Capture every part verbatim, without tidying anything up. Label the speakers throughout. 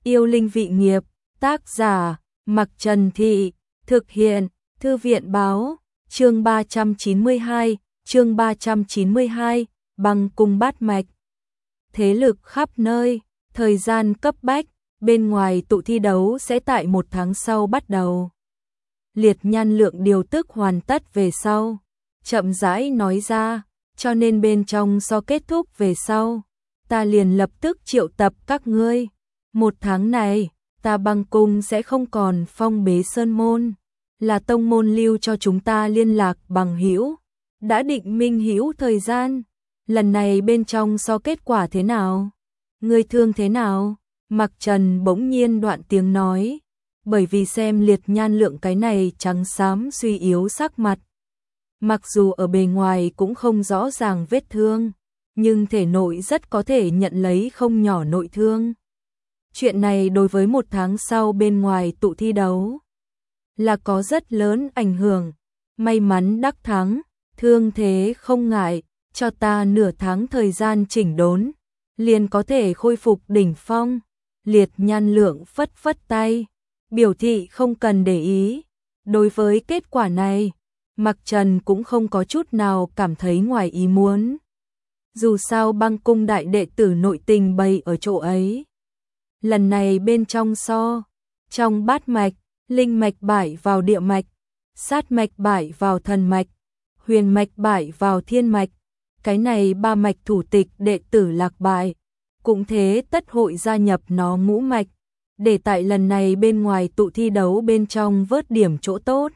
Speaker 1: Yêu linh vị nghiệp, tác giả, Mặc Trần Thị, thực hiện, Thư viện báo, chương ba trăm chín mươi hai, chương ba trăm chín mươi hai, băng cung bát mạch. Thế lực khắp nơi, thời gian cấp bách, bên ngoài tụ thi đấu sẽ tại một tháng sau bắt đầu. Liệt Nhan Lượng điều tức hoàn tất về sau, chậm rãi nói ra, cho nên bên trong so kết thúc về sau, ta liền lập tức triệu tập các ngươi. Một tháng này, ta băng cung sẽ không còn phong bế sơn môn, là tông môn lưu cho chúng ta liên lạc bằng hữu, đã định minh hữu thời gian. Lần này bên trong so kết quả thế nào? Ngươi thương thế nào? Mặc Trần bỗng nhiên đoạn tiếng nói, bởi vì xem Liệt Nhan Lượng cái này trắng xám suy yếu sắc mặt. Mặc dù ở bề ngoài cũng không rõ ràng vết thương, nhưng thể nội rất có thể nhận lấy không nhỏ nội thương. Chuyện này đối với một tháng sau bên ngoài tụ thi đấu là có rất lớn ảnh hưởng. May mắn đắc thắng, thương thế không ngại, cho ta nửa tháng thời gian chỉnh đốn, liền có thể khôi phục đỉnh phong. Liệt Nhan Lượng phất phất tay, biểu thị không cần để ý. Đối với kết quả này, Mặc Trần cũng không có chút nào cảm thấy ngoài ý muốn. Dù sao băng cung đại đệ tử nội tình bày ở chỗ ấy. Lần này bên trong so, trong bát mạch, linh mạch bại vào địa mạch, sát mạch bại vào thần mạch, huyền mạch bại vào thiên mạch. Cái này ba mạch thủ tịch đệ tử lạc bại, cũng thế tất hội gia nhập nó ngũ mạch, để tại lần này bên ngoài tụ thi đấu bên trong vớt điểm chỗ tốt.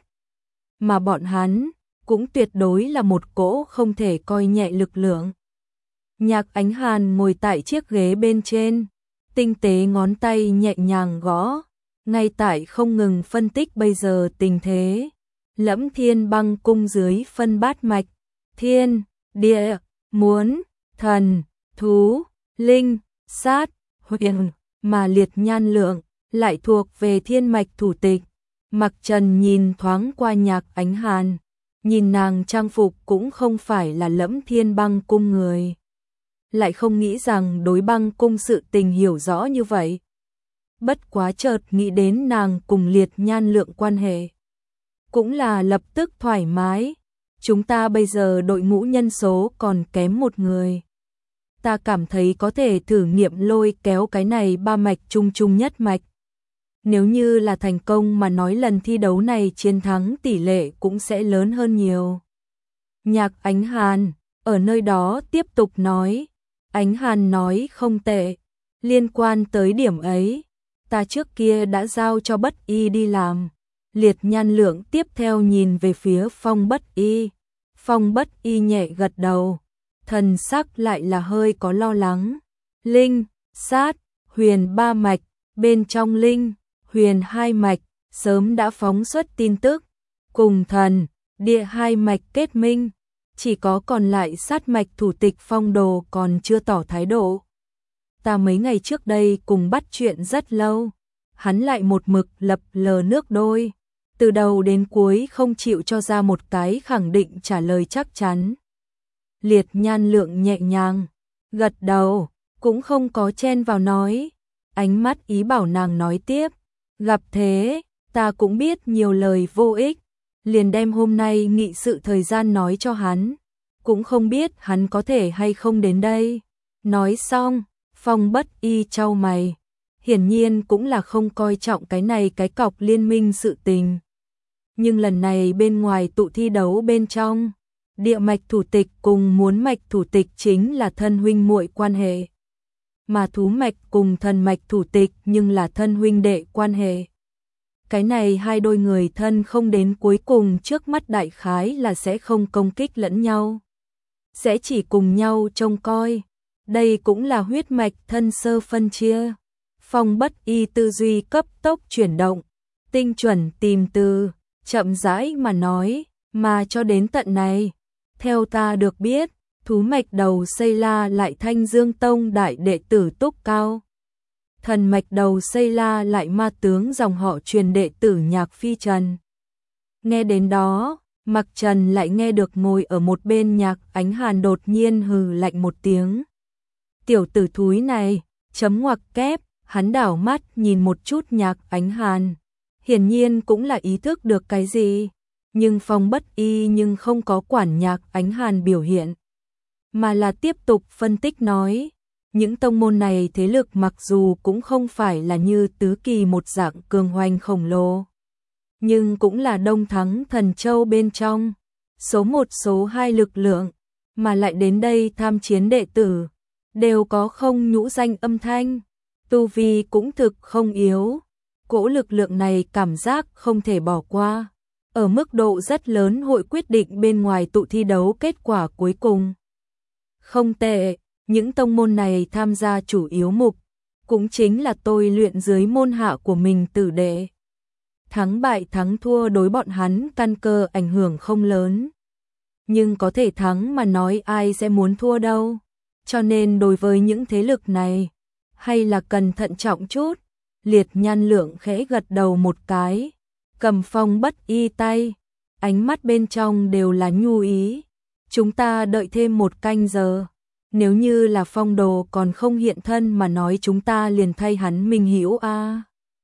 Speaker 1: Mà bọn hắn cũng tuyệt đối là một cỗ không thể coi nhẹ lực lượng. Nhạc Ánh Hàn ngồi tại chiếc ghế bên trên, tinh tế ngón tay nhẹ nhàng gõ, ngay tại không ngừng phân tích bây giờ tình thế. Lẫm Thiên băng cung dưới phân bát mạch, thiên, địa, muốn, thần, thú, linh, sát, huyền, mà Liệt Nhan Lượng lại thuộc về thiên mạch thủ tịch. Mặc Trần nhìn thoáng qua Nhạc Ánh Hàn, nhìn nàng trang phục cũng không phải là Lẫm Thiên băng cung người, lại không nghĩ rằng đối băng cung sự tình hiểu rõ như vậy. Bất quá chợt nghĩ đến nàng cùng Liệt Nhan Lượng quan hệ, cũng là lập tức thoải mái. Chúng ta bây giờ đội ngũ nhân số còn kém một người, ta cảm thấy có thể thử nghiệm lôi kéo cái này ba mạch chung chung nhất mạch. Nếu như là thành công mà nói lần thi đấu này chiến thắng tỷ lệ cũng sẽ lớn hơn nhiều. Nhạc Ánh Hàn ở nơi đó tiếp tục nói. Ánh Hàn nói không tệ, liên quan tới điểm ấy, ta trước kia đã giao cho Bất Y đi làm. Liệt Nhan Lượng tiếp theo nhìn về phía Phong Bất Y. Phong Bất Y nhẹ gật đầu, thần sắc lại là hơi có lo lắng. Linh, sát, huyền ba mạch, bên trong linh, huyền hai mạch, sớm đã phóng xuất tin tức, cùng thần, địa hai mạch kết minh, chỉ có còn lại sát mạch thủ tịch Phong Đồ còn chưa tỏ thái độ. Ta mấy ngày trước đây cùng bắt chuyện rất lâu, hắn lại một mực lập lờ nước đôi, từ đầu đến cuối không chịu cho ra một cái khẳng định trả lời chắc chắn. Liệt Nhan Lượng nhẹ nhàng gật đầu, cũng không có chen vào nói, ánh mắt ý bảo nàng nói tiếp. Gặp thế, ta cũng biết nhiều lời vô ích, liền đem hôm nay nghị sự thời gian nói cho hắn, cũng không biết hắn có thể hay không đến đây. Nói xong, Phong Bất Y chau mày, hiển nhiên cũng là không coi trọng cái này cái cọc liên minh sự tình. Nhưng lần này bên ngoài tụ thi đấu bên trong, địa mạch thủ tịch cùng muốn mạch thủ tịch chính là thân huynh muội quan hệ, mà thú mạch cùng thần mạch thủ tịch nhưng là thân huynh đệ quan hệ. Cái này hai đôi người thân không đến cuối cùng trước mắt đại khái là sẽ không công kích lẫn nhau, sẽ chỉ cùng nhau trông coi. Đây cũng là huyết mạch thân sơ phân chia. Phong Bất Y tư duy cấp tốc chuyển động, tinh chuẩn tìm từ, chậm rãi mà nói, mà cho đến tận này, theo ta được biết, thú mạch đầu Xây La lại Thanh Dương Tông đại đệ tử Túc Cao. Thần mạch đầu Xây La lại ma tướng dòng họ truyền đệ tử Nhạc Phi Trần. Nghe đến đó, Mặc Trần lại nghe được ngồi ở một bên Nhạc Ánh Hàn đột nhiên hừ lạnh một tiếng. Tiểu tử thúi này, chấm ngoặc kép, Hắn đảo mắt nhìn một chút Nhạc Ánh Hàn, hiển nhiên cũng là ý thức được cái gì, nhưng Phong Bất Y nhưng không có quản Nhạc Ánh Hàn biểu hiện, mà là tiếp tục phân tích nói, những tông môn này thế lực mặc dù cũng không phải là như tứ kỳ một dạng cường hoành khổng lồ, nhưng cũng là Đông Thắng Thần Châu bên trong, số một số hai lực lượng, mà lại đến đây tham chiến đệ tử, đều có không nhũ danh âm thanh, tu vi cũng thực không yếu, cỗ lực lượng này cảm giác không thể bỏ qua, ở mức độ rất lớn hội quyết định bên ngoài tụ thi đấu kết quả cuối cùng. Không tệ, những tông môn này tham gia chủ yếu mục, cũng chính là tôi luyện dưới môn hạ của mình tử đệ. Thắng bại thắng thua đối bọn hắn căn cơ ảnh hưởng không lớn. Nhưng có thể thắng mà nói ai sẽ muốn thua đâu. Cho nên đối với những thế lực này, hay là cần thận trọng chút. Liệt Nhan Lượng khẽ gật đầu một cái, cầm Phong Bất Y tay, ánh mắt bên trong đều là nhu ý. Chúng ta đợi thêm một canh giờ. Nếu như là Phong Đồ còn không hiện thân mà nói chúng ta liền thay hắn minh hữu a. À.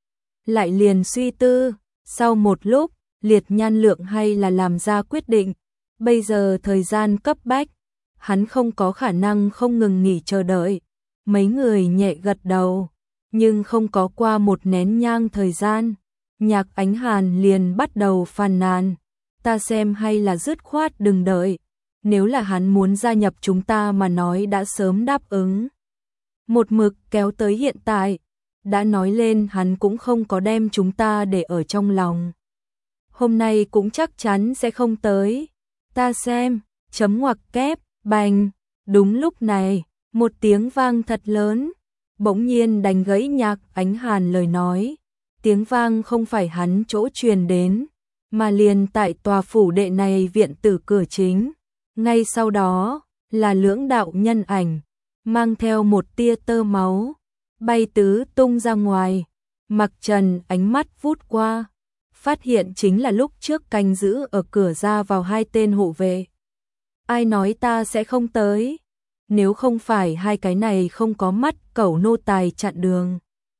Speaker 1: Lại liền suy tư, sau một lúc, Liệt Nhan Lượng hay là làm ra quyết định. Bây giờ thời gian cấp bách, hắn không có khả năng không ngừng nghỉ chờ đợi. Mấy người nhẹ gật đầu, nhưng không có qua một nén nhang thời gian, Nhạc Ánh Hàn liền bắt đầu phàn nàn, ta xem hay là dứt khoát đừng đợi, nếu là hắn muốn gia nhập chúng ta mà nói đã sớm đáp ứng. Một mực kéo tới hiện tại, đã nói lên hắn cũng không có đem chúng ta để ở trong lòng. Hôm nay cũng chắc chắn sẽ không tới, ta xem, chấm ngoặc kép, bành, đúng lúc này, một tiếng vang thật lớn, bỗng nhiên đánh gãy Nhạc Ánh Hàn lời nói, tiếng vang không phải hắn chỗ truyền đến, mà liền tại tòa phủ đệ này viện tử cửa chính, ngay sau đó là lưỡng đạo nhân ảnh, mang theo một tia tơ máu, bay tứ tung ra ngoài, Mặc Trần ánh mắt vút qua, phát hiện chính là lúc trước canh giữ ở cửa ra vào hai tên hộ vệ. Ai nói ta sẽ không tới? Nếu không phải hai cái này không có mắt cẩu nô tài chặn đường,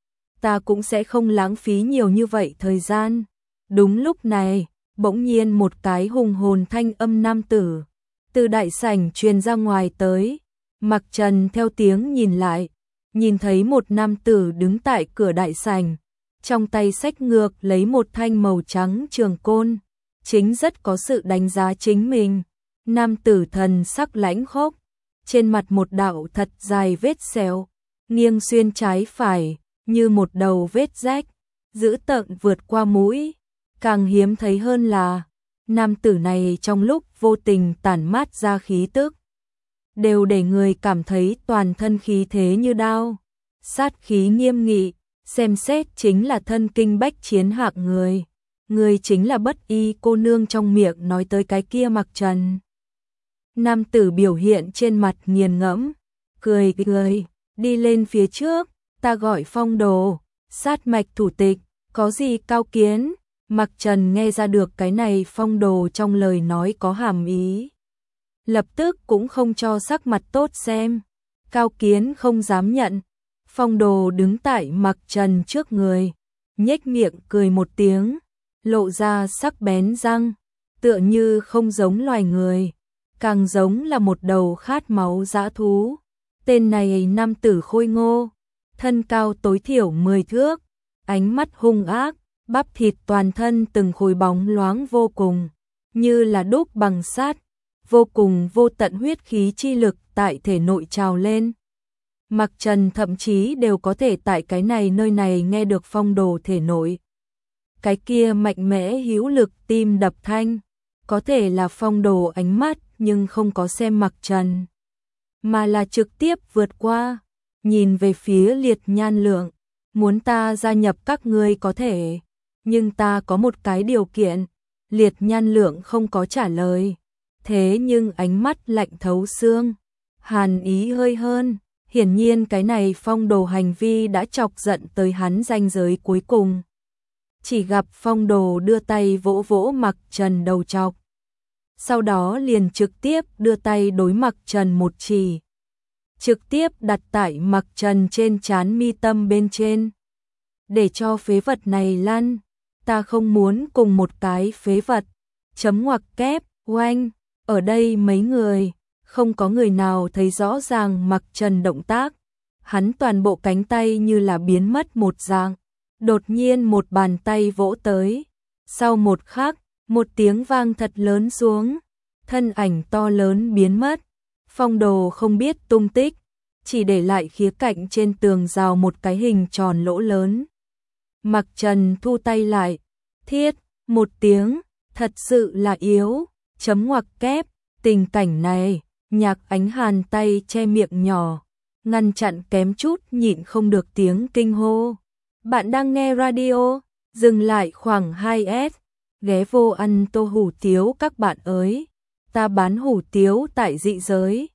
Speaker 1: ta cũng sẽ không lãng phí nhiều như vậy thời gian. Đúng lúc này, bỗng nhiên một cái hùng hồn thanh âm nam tử từ đại sảnh truyền ra ngoài tới. Mặc Trần theo tiếng nhìn lại, nhìn thấy một nam tử đứng tại cửa đại sảnh, trong tay xách ngược lấy một thanh màu trắng trường côn, chính rất có sự đánh giá chính mình. Nam tử thần sắc lãnh khốc, trên mặt một đạo thật dài vết sẹo, nghiêng xuyên trái phải, như một đầu vết rách, dữ tợn vượt qua mũi. Càng hiếm thấy hơn là, nam tử này trong lúc vô tình tản mát ra khí tức, đều để người cảm thấy toàn thân khí thế như đao, sát khí nghiêm nghị, xem xét chính là thân kinh bách chiến hạng người. Người chính là Bất Y cô nương trong miệng nói tới cái kia Mặc Trần. Nam tử biểu hiện trên mặt nghiền ngẫm, cười cười, đi lên phía trước, ta gọi Phong Đồ, sát mạch thủ tịch, có gì cao kiến? Mặc Trần nghe ra được cái này Phong Đồ trong lời nói có hàm ý, lập tức cũng không cho sắc mặt tốt xem, cao kiến không dám nhận. Phong Đồ đứng tại Mặc Trần trước người, nhếch miệng cười một tiếng, lộ ra sắc bén răng, tựa như không giống loài người, càng giống là một đầu khát máu dã thú. Tên này nam tử khôi ngô, thân cao tối thiểu mười thước, ánh mắt hung ác, bắp thịt toàn thân từng khối bóng loáng vô cùng, như là đúc bằng sắt, vô cùng vô tận huyết khí chi lực tại thể nội trào lên. Mặc Trần thậm chí đều có thể tại cái này nơi này nghe được Phong Đồ thể nội cái kia mạnh mẽ hữu lực tim đập thanh, có thể là Phong Đồ ánh mắt nhưng không có xem Mặc Trần, mà là trực tiếp vượt qua, nhìn về phía Liệt Nhan Lượng, muốn ta gia nhập các ngươi có thể, nhưng ta có một cái điều kiện. Liệt Nhan Lượng không có trả lời, thế nhưng ánh mắt lạnh thấu xương, hàn ý hơi hơn, hiển nhiên cái này Phong Đồ hành vi đã chọc giận tới hắn ranh giới cuối cùng. Chỉ gặp Phong Đồ đưa tay vỗ vỗ Mặc Trần đầu chọc, sau đó liền trực tiếp đưa tay đối Mặc Trần một chỉ. trực tiếp đặt tại Mặc Trần trên trán mi tâm bên trên. Để cho phế vật này lăn, ta không muốn cùng một cái phế vật. Chấm ngoặc kép, oanh, ở đây mấy người, không có người nào thấy rõ ràng Mặc Trần động tác. Hắn toàn bộ cánh tay như là biến mất một dạng. Đột nhiên một bàn tay vỗ tới. Sau một khắc, một tiếng vang thật lớn xuống. Thân ảnh to lớn biến mất. Phong Đồ không biết tung tích, chỉ để lại khía cạnh trên tường rào một cái hình tròn lỗ lớn. Mặc Trần thu tay lại. Thiết, một tiếng, thật sự là yếu. Chấm ngoặc kép, tình cảnh này, Nhạc Ánh Hàn tay che miệng nhỏ, ngăn chặn kém chút nhịn không được tiếng kinh hô. Bạn đang nghe radio, dừng lại khoảng hai s, ghé vô ăn tô hủ tiếu các bạn ơi. Ta bán hủ tiếu tại dị giới.